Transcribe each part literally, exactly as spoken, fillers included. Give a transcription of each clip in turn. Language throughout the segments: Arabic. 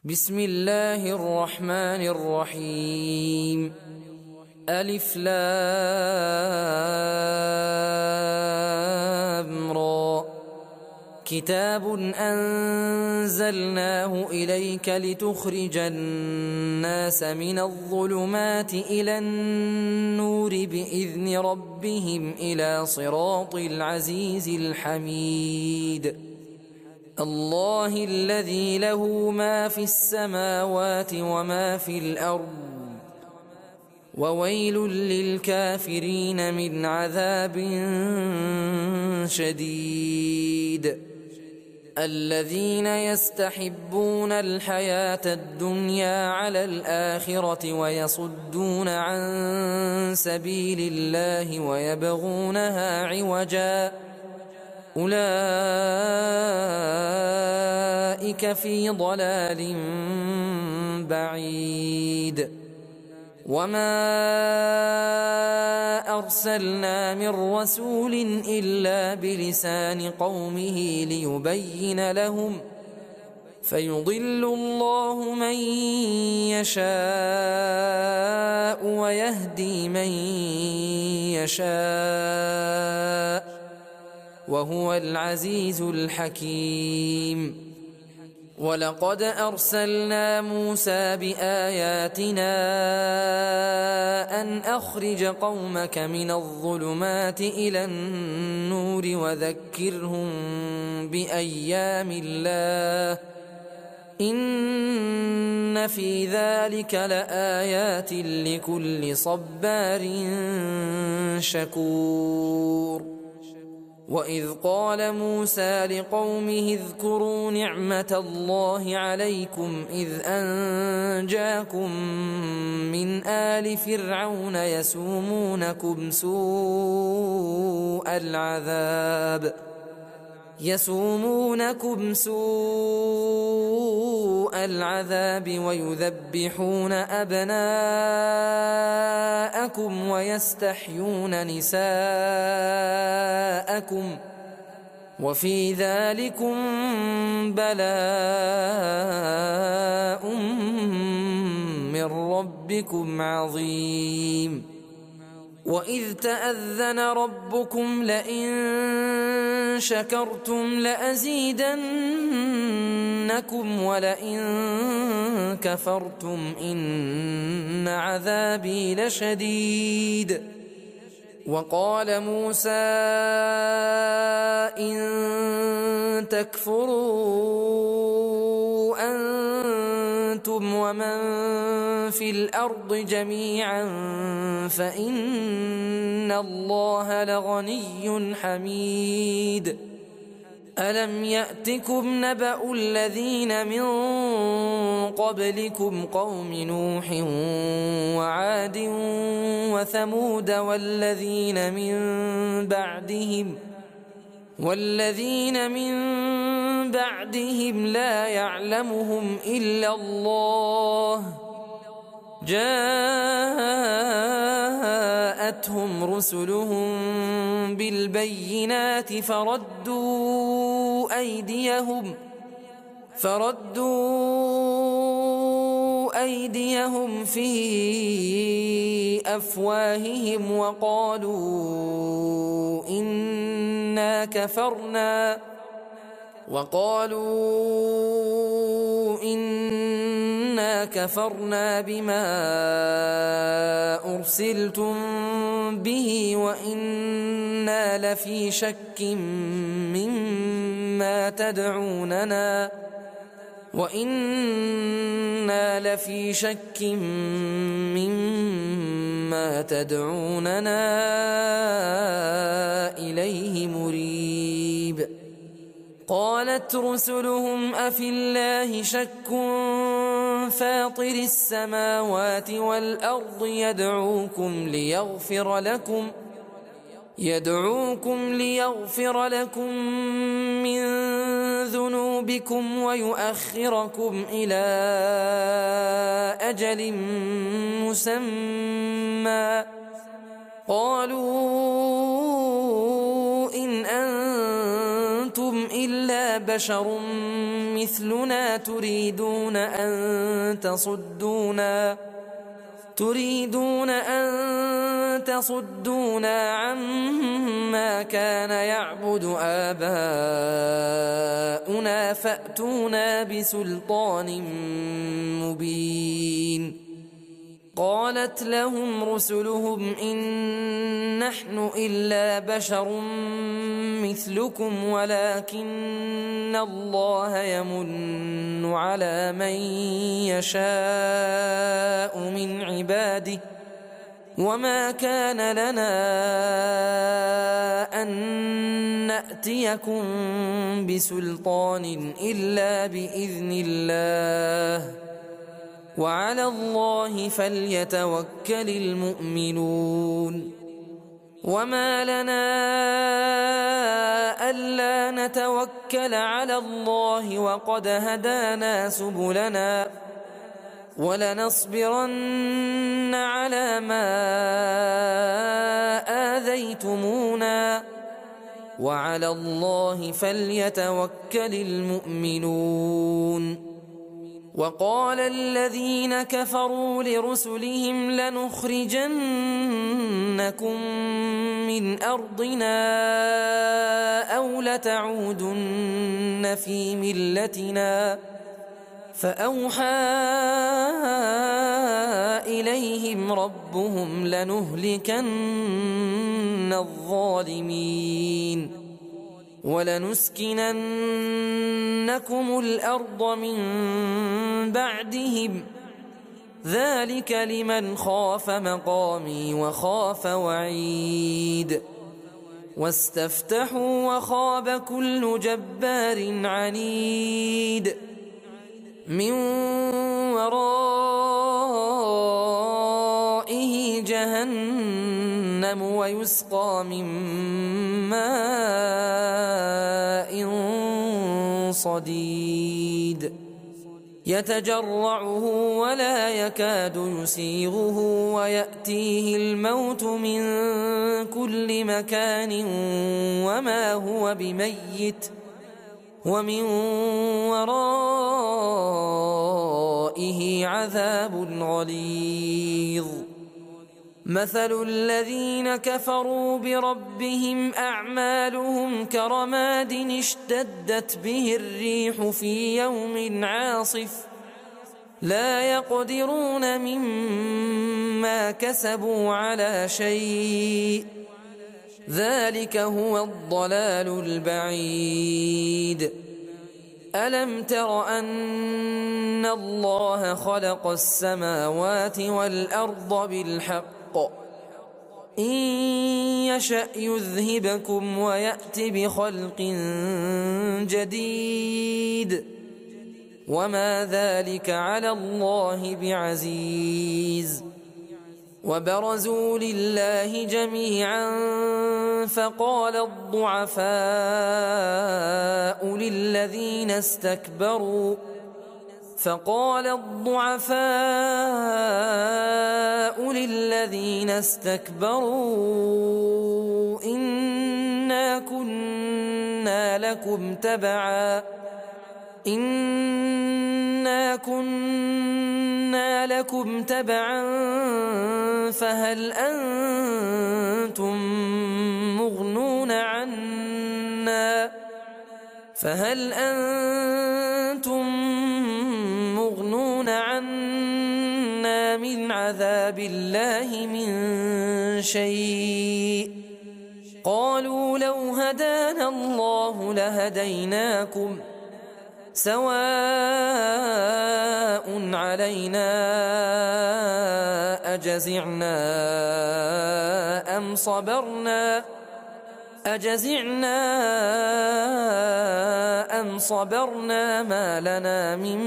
بسم الله الرحمن الرحيم. ألف لام را. كتاب أنزلناه إليك لتخرج الناس من الظلمات إلى النور بإذن ربهم إلى صراط العزيز الحميد. الله الذي له ما في السماوات وما في الأرض، وويل للكافرين من عذاب شديد. الذين يستحبون الحياة الدنيا على الآخرة ويصدون عن سبيل الله ويبغونها عوجا، أولئك في ضلال بعيد. وما أرسلنا من رسول إلا بلسان قومه ليبين لهم، فيضل الله من يشاء ويهدي من يشاء، وهو العزيز الحكيم. ولقد أرسلنا موسى بآياتنا أن أخرج قومك من الظلمات إلى النور وذكرهم بأيام الله، إن في ذلك لآيات لكل صبار شكور. وإذ قال موسى لقومه اذكروا نعمة الله عليكم إذ أنجاكم من آل فرعون يسومونكم سوء العذاب يسومونكم سوء العذاب ويذبحون أبناءكم ويستحيون نساءكم، وفي ذلكم بلاء من ربكم عظيم. وإذ تأذن ربكم لئن شكرتم لأزيدنكم ولئن كفرتم إن عذابي لشديد. وقال موسى إن تكفروا أنتم ومن في الأرض جميعا فإن الله لغني حميد. ألم يأتكم نبأ الذين من قبلكم قوم نوح وعاد وثمود والذين من بعدهم والذين من بعدهم لا يعلمهم إلا الله، جاءتهم رسلهم بالبينات فردوا أيديهم فردوا أيديهم في أفواههم وقالوا إنا كفرنا وقالوا إنا كفرنا بما أرسلتم به وإنا لفي شك مما تدعوننا وإنا لفي شك مما تدعوننا إليه مريب. قالت رسلهم أفي الله شك فاطر السماوات والأرض يدعوكم ليغفر لكم يدعوكم ليغفر لكم من ذنوبكم ويؤخركم إلى أجل مسمى، قالوا إن أنتم إلا إلا بشر مثلنا تريدون أن تصدونا تريدون أن تصدونا عما كان يعبد آباؤنا فأتونا بسلطان مبين. قالت لهم رسلهم إن نحن إلا بشر مثلكم ولكن الله يمن على من يشاء من عباده وما كان لنا أن نأتيكم بسلطان إلا بإذن الله وعلى الله فليتوكل المؤمنون. وما لنا ألا نتوكل على الله وقد هدانا سبلنا ولنصبرن على ما آذيتمونا وعلى الله فليتوكل المؤمنون. وقال الذين كفروا لرسلهم لنخرجنكم من أرضنا أو لتعودن في ملتنا فأوحى إليهم ربهم لنهلكن الظالمين ولنسكننكم الأرض من بعدهم ذلك لمن خاف مقامي وخاف وعيد. واستفتحوا وخاب كل جبار عنيد من ورائه جهنم ويسقى من ماء صديد يتجرعه ولا يكاد يسيغه ويأتيه الموت من كل مكان وما هو بميت ومن ورائه عذاب غليظ. مثل الذين كفروا بربهم أعمالهم كرماد اشتدت به الريح في يوم عاصف لا يقدرون مما كسبوا على شيء ذلك هو الضلال البعيد. ألم تر أن الله خلق السماوات والأرض بالحق إن يشأ يذهبكم ويأت بخلق جديد وما ذلك على الله بعزيز. وبرزوا لله جميعا فقال الضعفاء للذين استكبروا فقال الضعفاء للذين استكبروا إنا كنا لكم تبعا إنا كنا لكم تبعا فهل أنتم مغنون عنا فهل أنتم مغنون عنا من عذاب الله من شيء قالوا لو هدانا الله لهديناكم سواء علينا أجزعنا أم صبرنا أجزعنا أم صبرنا ما لنا من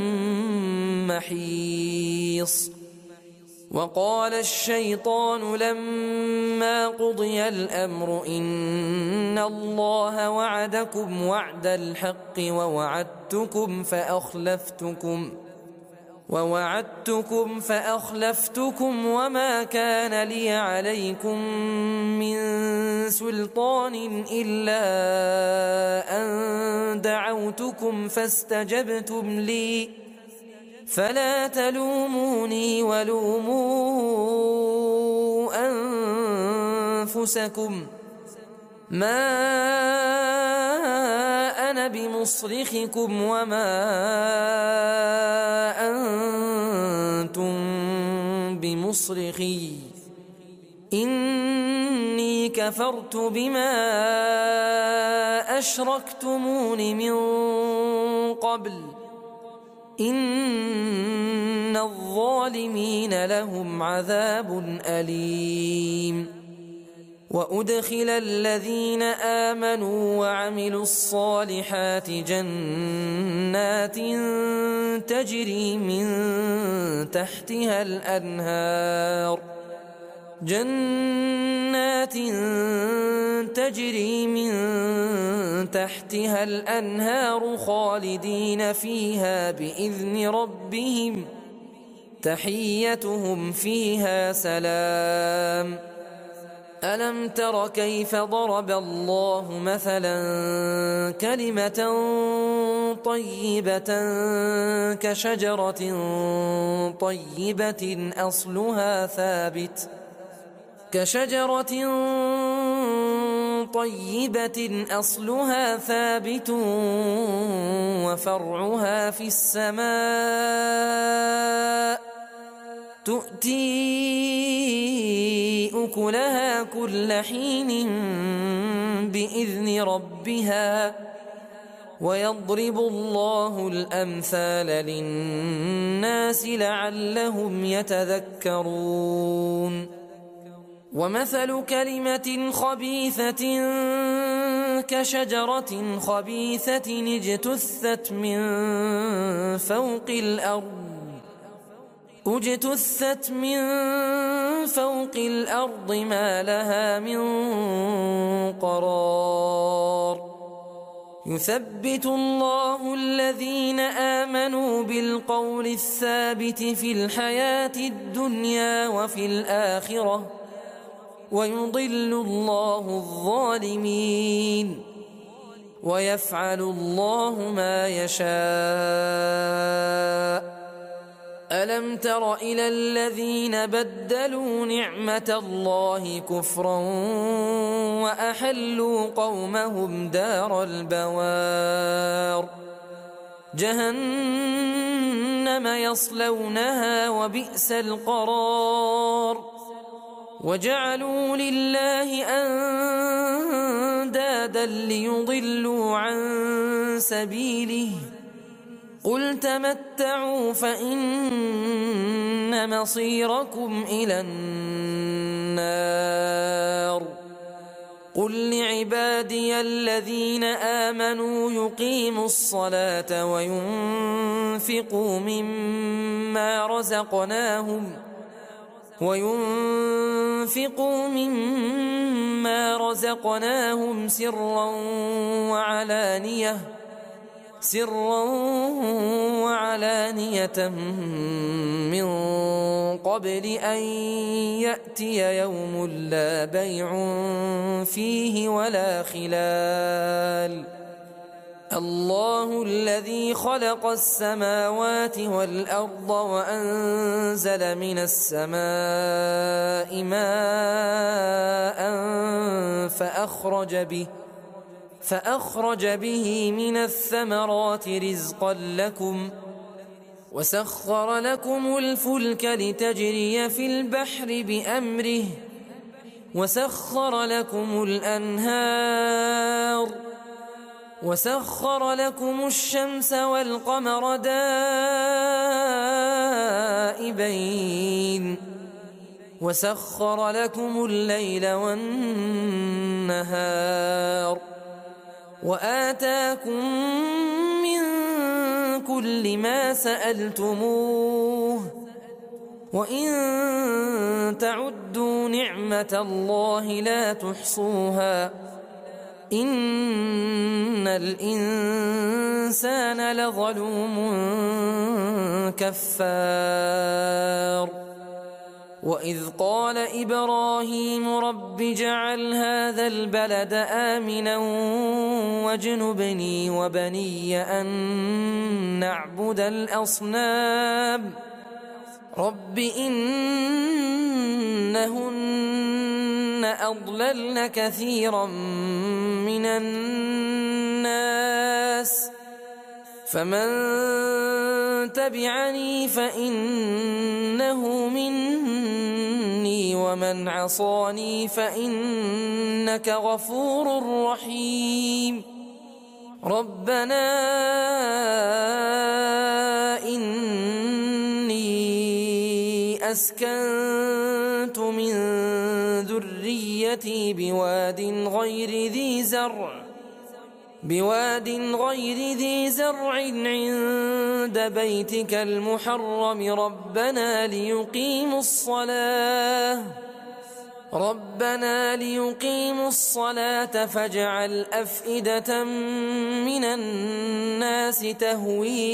محيص. وقال الشيطان لما قضي الأمر إن الله وعدكم وعد الحق ووعدتكم فأخلفتكم ووعدتكم فأخلفتكم وما كان لي عليكم من سلطان إلا أن دعوتكم فاستجبتم لي فلا تلوموني ولوموا أنفسكم ما أنا بمصرخكم وما أنتم بمصرخي إني كفرت بما أشركتمون من قبل إن الظالمين لهم عذاب أليم وأدخل الذين آمنوا وعملوا الصالحات جنات تجري من تحتها الأنهار جنات تجري من تحتها الأنهار خالدين فيها بإذن ربهم تحيتهم فيها سلام ألم تر كيف ضرب الله مثلا كلمة طيبة كشجرة طيبة أصلها ثابت كشجرة طيبة أصلها ثابت وفرعها في السماء تؤتي أكلها كل حين بإذن ربها ويضرب الله الأمثال للناس لعلهم يتذكرون ومثل كلمة خبيثة كشجرة خبيثة اجتثت من فوق الأرض اجتثت من فوق الأرض ما لها من قرار يثبت الله الذين آمنوا بالقول الثابت في الحياة الدنيا وفي الآخرة ويضل الله الظالمين ويفعل الله ما يشاء ألم تر إلى الذين بدلوا نعمة الله كفرا وأحلوا قومهم دار البوار جهنم يصلونها وبئس القرار وجعلوا لله أندادا ليضلوا عن سبيله قل تمتعوا فإن مصيركم إلى النار قل لعبادي الذين آمنوا يقيموا الصلاة وينفقوا مما رزقناهم وينفقوا مما رزقناهم سرا وعلانية سرا وعلانية من قبل أن يأتي يوم لا بيع فيه ولا خلال الله الذي خلق السماوات والأرض وأنزل من السماء ماء فأخرج به فأخرج به من الثمرات رزقا لكم وسخر لكم الفلك لتجري في البحر بأمره وسخر لكم الأنهار وسخر لكم الشمس والقمر دائبين وسخر لكم الليل والنهار وآتاكم من كل ما سألتموه وإن تعدوا نعمة الله لا تحصوها إن الإنسان لظلوم كفار وإذ قال إبراهيم رب اجعل هذا البلد آمنا واجنبني وبني أن نعبد الأصنام رب إنهن أضللن كثيرا من الناس فمن تبعني فإنه مني ومن عصاني فإنك غفور رحيم ربنا إني أسكنت من ذريتي بواد غير ذي زرع بواد غير ذي زرع عند بيتك المحرم ربنا ليقيموا الصلاة ربنا ليقيموا الصلاة فاجعل أفئدة من الناس تهوي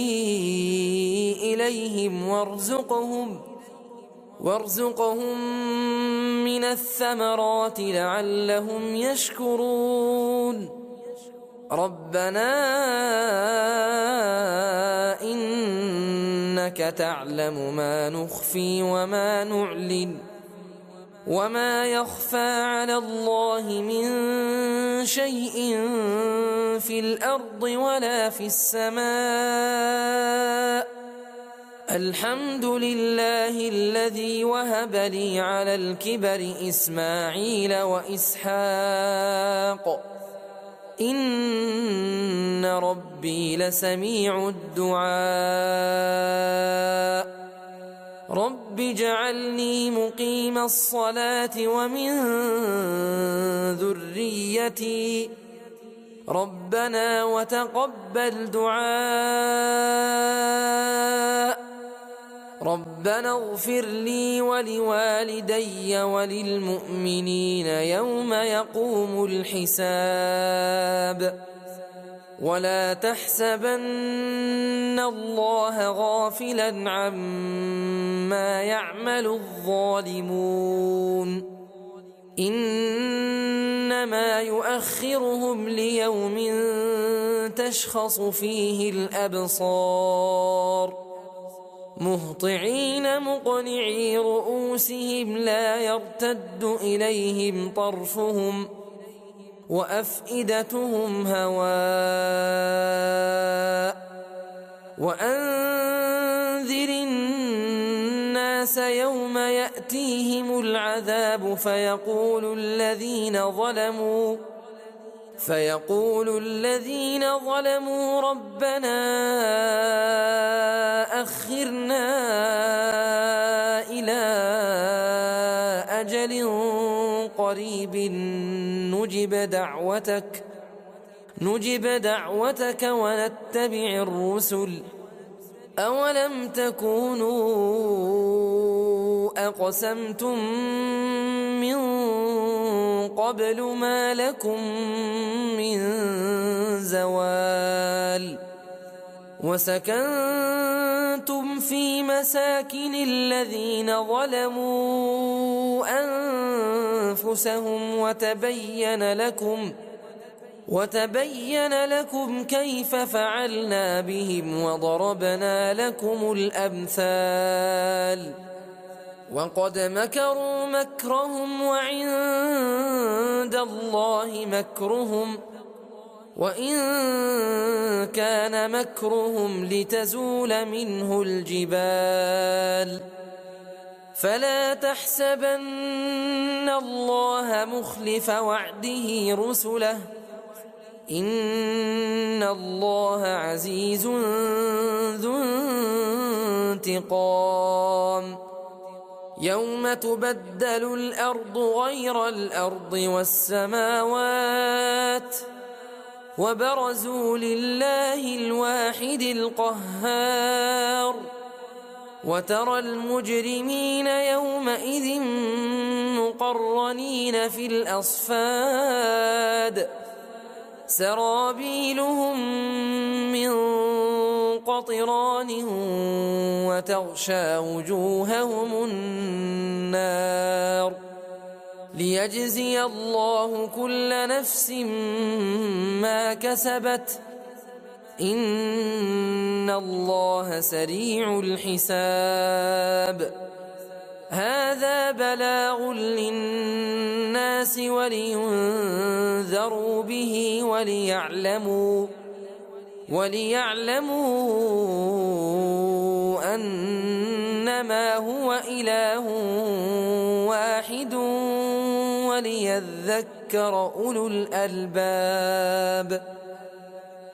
إليهم وارزقهم وارزقهم من الثمرات لعلهم يشكرون ربنا إنك تعلم ما نخفي وما نعلن وما يخفى على الله من شيء في الأرض ولا في السماء الحمد لله الذي وهب لي على الكبر إسماعيل وإسحاق إن ربي لسميع الدعاء رب اجعلني مقيم الصلاة ومن ذريتي ربنا وتقبل دعاء ربنا اغفر لي ولوالدي وللمؤمنين يوم يقوم الحساب ولا تحسبن الله غافلا عما يعمل الظالمون إنما يؤخرهم ليوم تشخص فيه الأبصار مهطعين مقنعي رؤوسهم لا يرتد إليهم طرفهم وأفئدتهم هواء وأنذر الناس يوم يأتيهم العذاب فيقول الذين ظلموا فيقول الذين ظلموا ربنا أخرنا إلى أجل قريب نجب دعوتك نجب دعوتك ونتبع الرسل أولم تكونوا أقسمتم من قبل ما لكم من زوال وسكنتم في مساكن الذين ظلموا أنفسهم وتبين لكم وتبين لكم كيف فعلنا بهم وضربنا لكم الأمثال وقد مكروا مكرهم وعند الله مكرهم وإن كان مكرهم لتزول منه الجبال فلا تحسبن الله مخلف وعده رسله إن الله عزيز ذو انتقام يوم تبدل الأرض غير الأرض والسماوات وبرزوا لله الواحد القهار وترى المجرمين يومئذ مقرنين في الأصفاد سرابيلهم من قطران وتغشى وجوههم النار ليجزي الله كل نفس ما كسبت إن الله سريع الحساب. هذا بلاغ للناس ولينذروا به وليعلموا وليعلموا أنما هو إله واحد وليذكر أولو الألباب.